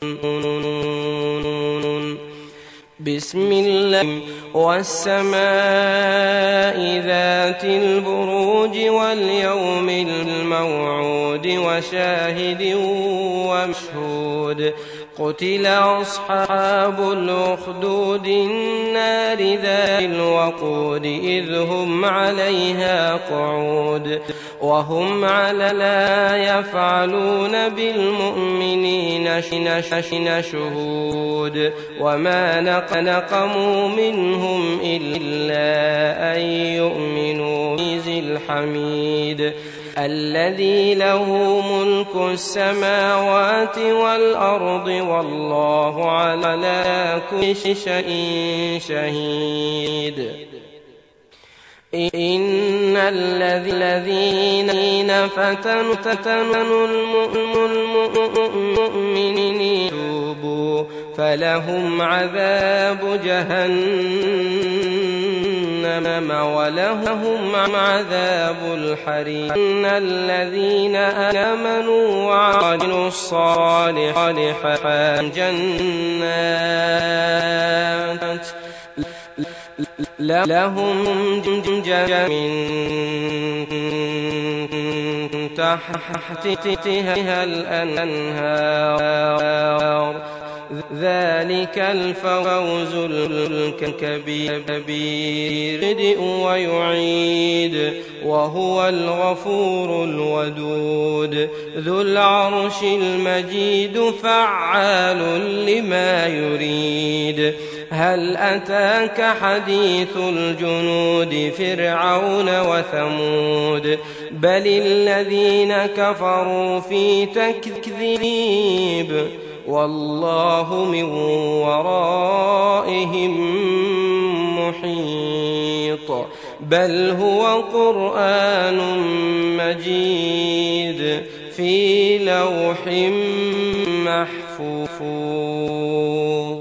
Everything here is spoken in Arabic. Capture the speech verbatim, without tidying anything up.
بسم الله. والسماء ذات البروج واليوم الموعود وشاهد ومشهود. قتل أصحاب الأخدود النار ذات الوقود إذ هم عليها قعود وهم على لا يفعلون بالمؤمنين شهود. وما نقموا منهم إلا أن يؤمنوا بذي الحميد الذي له ملك السماوات والأرض والله على كل شيء شهيد. إن الذين فتنوا المؤمنين توبوا فلهم عذاب جهنم ولهم عذاب الحريق. إن الذين آمنوا وعملوا الصالحات جنات لهم جنات من تحتها الأنهار ذلك الفوز الكبير. ويعيد وهو الغفور الودود ذو العرش المجيد فعال لما يريد. هل أتاك حديث الجنود فرعون وثمود بل الذين كفروا في تكذيب والله من ورائهم محيط. بل هو قرآن مجيد في لوح محفوظ.